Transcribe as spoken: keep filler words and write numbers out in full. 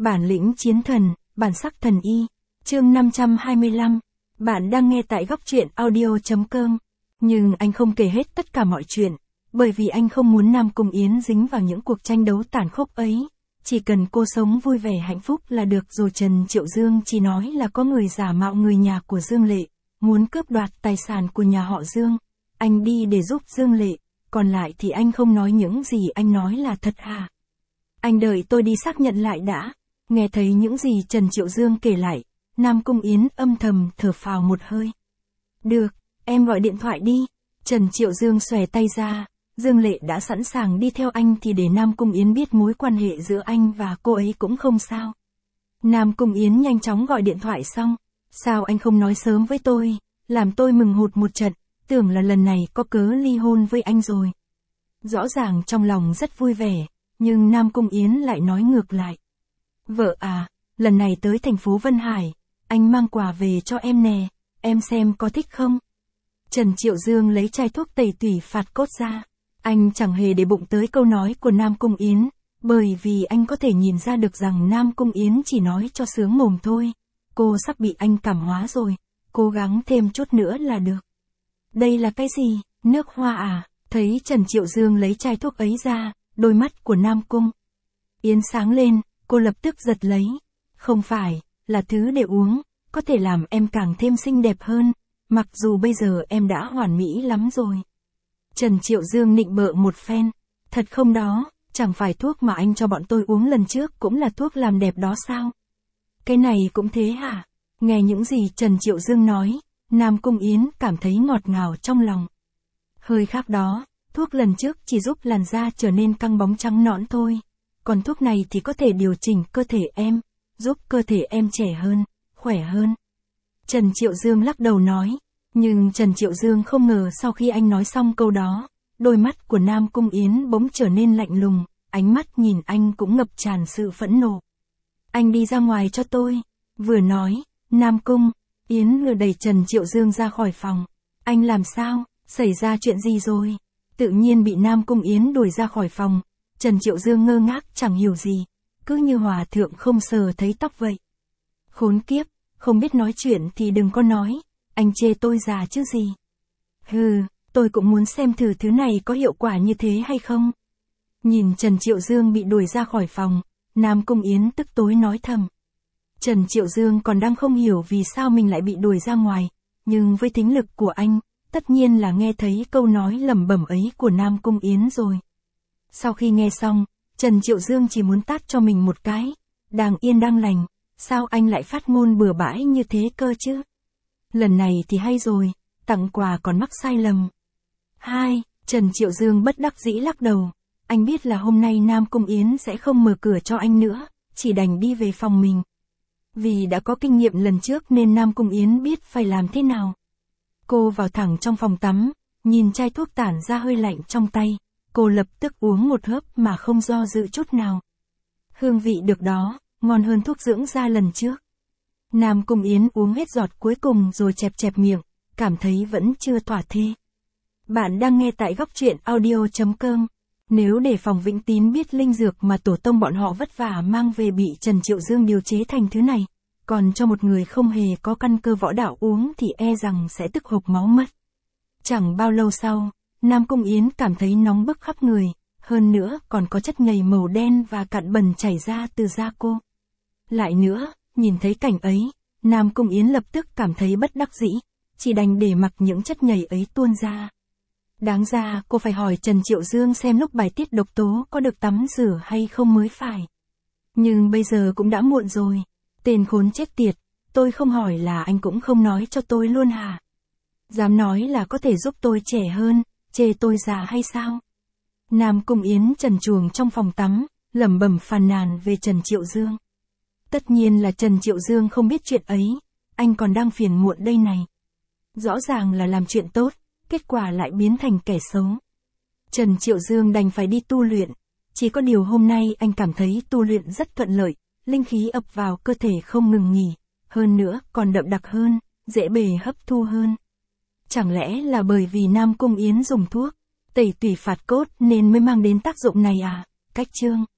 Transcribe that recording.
Bản lĩnh chiến thần, bản sắc thần y. Chương năm trăm hai mươi lăm. Bạn đang nghe tại góc truyện audio chấm com. Nhưng anh không kể hết tất cả mọi chuyện, bởi vì anh không muốn Nam Cung Yến dính vào những cuộc tranh đấu tàn khốc ấy. Chỉ cần cô sống vui vẻ hạnh phúc là được rồi. Trần Triệu Dương chỉ nói là có người giả mạo người nhà của Dương Lệ, muốn cướp đoạt tài sản của nhà họ Dương. Anh đi để giúp Dương Lệ, còn lại thì anh không nói. Những gì anh nói là thật à? Anh đợi tôi đi xác nhận lại đã. Nghe thấy những gì Trần Triệu Dương kể lại, Nam Cung Yến âm thầm thở phào một hơi. Được, em gọi điện thoại đi. Trần Triệu Dương xòe tay ra. Dương Lệ đã sẵn sàng đi theo anh thì để Nam Cung Yến biết mối quan hệ giữa anh và cô ấy cũng không sao. Nam Cung Yến nhanh chóng gọi điện thoại xong. Sao anh không nói sớm với tôi, làm tôi mừng hụt một trận, tưởng là lần này có cớ ly hôn với anh rồi. Rõ ràng trong lòng rất vui vẻ, nhưng Nam Cung Yến lại nói ngược lại. Vợ à, lần này tới thành phố Vân Hải, anh mang quà về cho em nè, em xem có thích không? Trần Triệu Dương lấy chai thuốc tẩy tủy phạt cốt ra. Anh chẳng hề để bụng tới câu nói của Nam Cung Yến, bởi vì anh có thể nhìn ra được rằng Nam Cung Yến chỉ nói cho sướng mồm thôi. Cô sắp bị anh cảm hóa rồi, cố gắng thêm chút nữa là được. Đây là cái gì, nước hoa à? Thấy Trần Triệu Dương lấy chai thuốc ấy ra, đôi mắt của Nam Cung Yến sáng lên, cô lập tức giật lấy. Không phải, là thứ để uống, có thể làm em càng thêm xinh đẹp hơn, mặc dù bây giờ em đã hoàn mỹ lắm rồi. Trần Triệu Dương nịnh bợ một phen. Thật không đó, chẳng phải thuốc mà anh cho bọn tôi uống lần trước cũng là thuốc làm đẹp đó sao? Cái này cũng thế hả? Nghe những gì Trần Triệu Dương nói, Nam Cung Yến cảm thấy ngọt ngào trong lòng. Hơi khác đó, thuốc lần trước chỉ giúp làn da trở nên căng bóng trắng nõn thôi. Còn thuốc này thì có thể điều chỉnh cơ thể em, giúp cơ thể em trẻ hơn, khỏe hơn. Trần Triệu Dương lắc đầu nói. Nhưng Trần Triệu Dương không ngờ sau khi anh nói xong câu đó, đôi mắt của Nam Cung Yến bỗng trở nên lạnh lùng, ánh mắt nhìn anh cũng ngập tràn sự phẫn nộ. Anh đi ra ngoài cho tôi. Vừa nói, Nam Cung Yến lừa đẩy Trần Triệu Dương ra khỏi phòng. Anh làm sao? Xảy ra chuyện gì rồi? Tự nhiên bị Nam Cung Yến đuổi ra khỏi phòng. Trần Triệu Dương ngơ ngác chẳng hiểu gì, cứ như hòa thượng không sờ thấy tóc vậy. Khốn kiếp, không biết nói chuyện thì đừng có nói. Anh chê tôi già chứ gì? Hừ, tôi cũng muốn xem thử thứ này có hiệu quả như thế hay không. Nhìn Trần Triệu Dương bị đuổi ra khỏi phòng, Nam Cung Yến tức tối nói thầm. Trần Triệu Dương còn đang không hiểu vì sao mình lại bị đuổi ra ngoài, nhưng với thính lực của anh, tất nhiên là nghe thấy câu nói lẩm bẩm ấy của Nam Cung Yến rồi. Sau khi nghe xong, Trần Triệu Dương chỉ muốn tát cho mình một cái. Đang yên đang lành, sao anh lại phát ngôn bừa bãi như thế cơ chứ? Lần này thì hay rồi, tặng quà còn mắc sai lầm. Hai, Trần Triệu Dương bất đắc dĩ lắc đầu. Anh biết là hôm nay Nam Cung Yến sẽ không mở cửa cho anh nữa, chỉ đành đi về phòng mình. Vì đã có kinh nghiệm lần trước nên Nam Cung Yến biết phải làm thế nào. Cô vào thẳng trong phòng tắm, nhìn chai thuốc tản ra hơi lạnh trong tay. Cô lập tức uống một hớp mà không do dự chút nào. Hương vị được đó, ngon hơn thuốc dưỡng da lần trước. Nam Cung Yến uống hết giọt cuối cùng rồi chẹp chẹp miệng, cảm thấy vẫn chưa thỏa thê. Bạn đang nghe tại góc truyện audio chấm com. Nếu để phòng Vĩnh Tín biết linh dược mà tổ tông bọn họ vất vả mang về bị Trần Triệu Dương điều chế thành thứ này, còn cho một người không hề có căn cơ võ đạo uống thì e rằng sẽ tức hộc máu mất. Chẳng bao lâu sau, Nam Cung Yến cảm thấy nóng bức khắp người, hơn nữa còn có chất nhầy màu đen và cặn bẩn chảy ra từ da cô. Lại nữa, nhìn thấy cảnh ấy, Nam Cung Yến lập tức cảm thấy bất đắc dĩ, chỉ đành để mặc những chất nhầy ấy tuôn ra. Đáng ra cô phải hỏi Trần Triệu Dương xem lúc bài tiết độc tố có được tắm rửa hay không mới phải. Nhưng bây giờ cũng đã muộn rồi. Tên khốn chết tiệt, tôi không hỏi là anh cũng không nói cho tôi luôn hả? Dám nói là có thể giúp tôi trẻ hơn, chê tôi già hay sao? Nam Cung Yến trần truồng trong phòng tắm, lẩm bẩm phàn nàn về Trần Triệu Dương. Tất nhiên là Trần Triệu Dương không biết chuyện ấy, anh còn đang phiền muộn đây này. Rõ ràng là làm chuyện tốt, kết quả lại biến thành kẻ xấu. Trần Triệu Dương đành phải đi tu luyện, chỉ có điều hôm nay anh cảm thấy tu luyện rất thuận lợi, linh khí ập vào cơ thể không ngừng nghỉ, hơn nữa còn đậm đặc hơn, dễ bề hấp thu hơn. Chẳng lẽ là bởi vì Nam Cung Yến dùng thuốc tẩy tủy phạt cốt nên mới mang đến tác dụng này à? Cách chương